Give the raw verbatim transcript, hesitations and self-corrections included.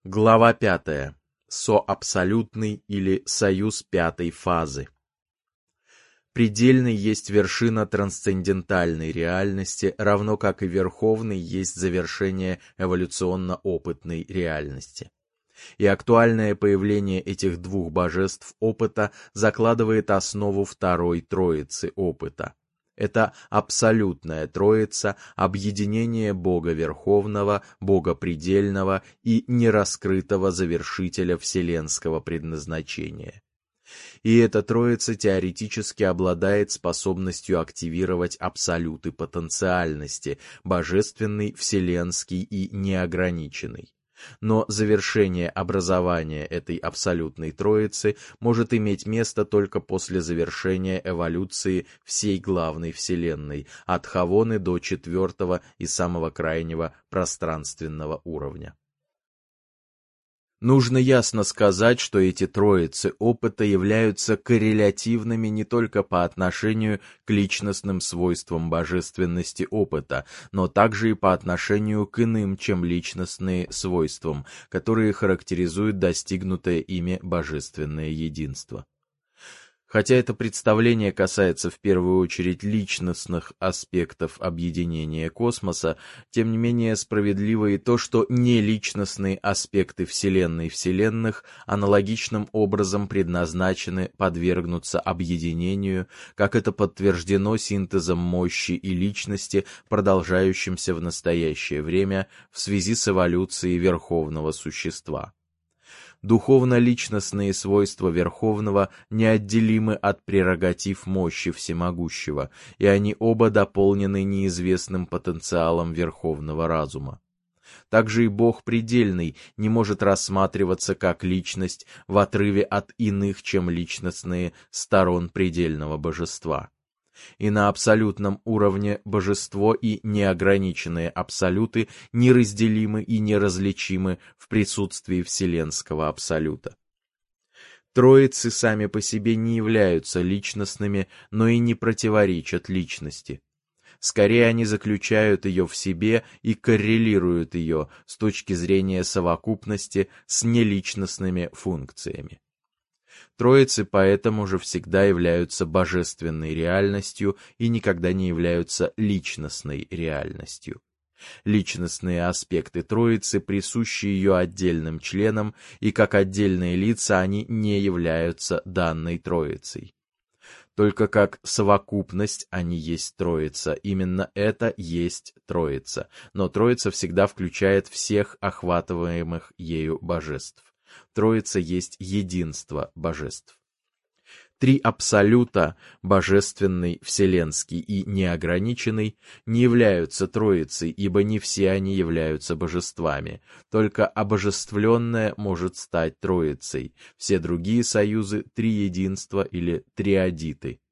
Глава пятая. Соабсолютный или союз пятой фазы. Предельный есть вершина трансцендентальной реальности, равно как и верховный есть завершение эволюционно-опытной реальности. И актуальное появление этих двух божеств опыта закладывает основу второй троицы опыта. Это абсолютная троица, объединение Бога Верховного, Бога Предельного и нераскрытого завершителя вселенского предназначения. И эта троица теоретически обладает способностью активировать абсолюты потенциальности, божественный, вселенский и неограниченный. Но завершение образования этой абсолютной троицы может иметь место только после завершения эволюции всей главной Вселенной, от Хавоны до четвертого и самого крайнего пространственного уровня. Нужно ясно сказать, что эти троицы опыта являются коррелятивными не только по отношению к личностным свойствам божественности опыта, но также и по отношению к иным, чем личностные свойствам, которые характеризуют достигнутое ими божественное единство. Хотя это представление касается в первую очередь личностных аспектов объединения космоса, тем не менее справедливо и то, что неличностные аспекты Вселенной вселенных аналогичным образом предназначены подвергнуться объединению, как это подтверждено синтезом мощи и личности, продолжающимся в настоящее время в связи с эволюцией верховного существа. Духовно-личностные свойства Верховного неотделимы от прерогатив мощи Всемогущего, и они оба дополнены неизвестным потенциалом Верховного Разума. Также и Бог Предельный не может рассматриваться как личность в отрыве от иных, чем личностные, сторон предельного божества. И на абсолютном уровне божество и неограниченные абсолюты неразделимы и неразличимы в присутствии вселенского абсолюта. Троицы сами по себе не являются личностными, но и не противоречат личности. Скорее, они заключают ее в себе и коррелируют ее с точки зрения совокупности с неличностными функциями. Троицы поэтому же всегда являются божественной реальностью и никогда не являются личностной реальностью. Личностные аспекты Троицы присущи ее отдельным членам, и как отдельные лица они не являются данной Троицей. Только как совокупность они есть Троица, именно это есть Троица, но Троица всегда включает всех охватываемых ею божеств. Троица есть единство божеств. Три абсолюта, божественный, вселенский и неограниченный, не являются Троицей, ибо не все они являются божествами. Только обожествленное может стать Троицей. Все другие союзы — триединства или триадиты.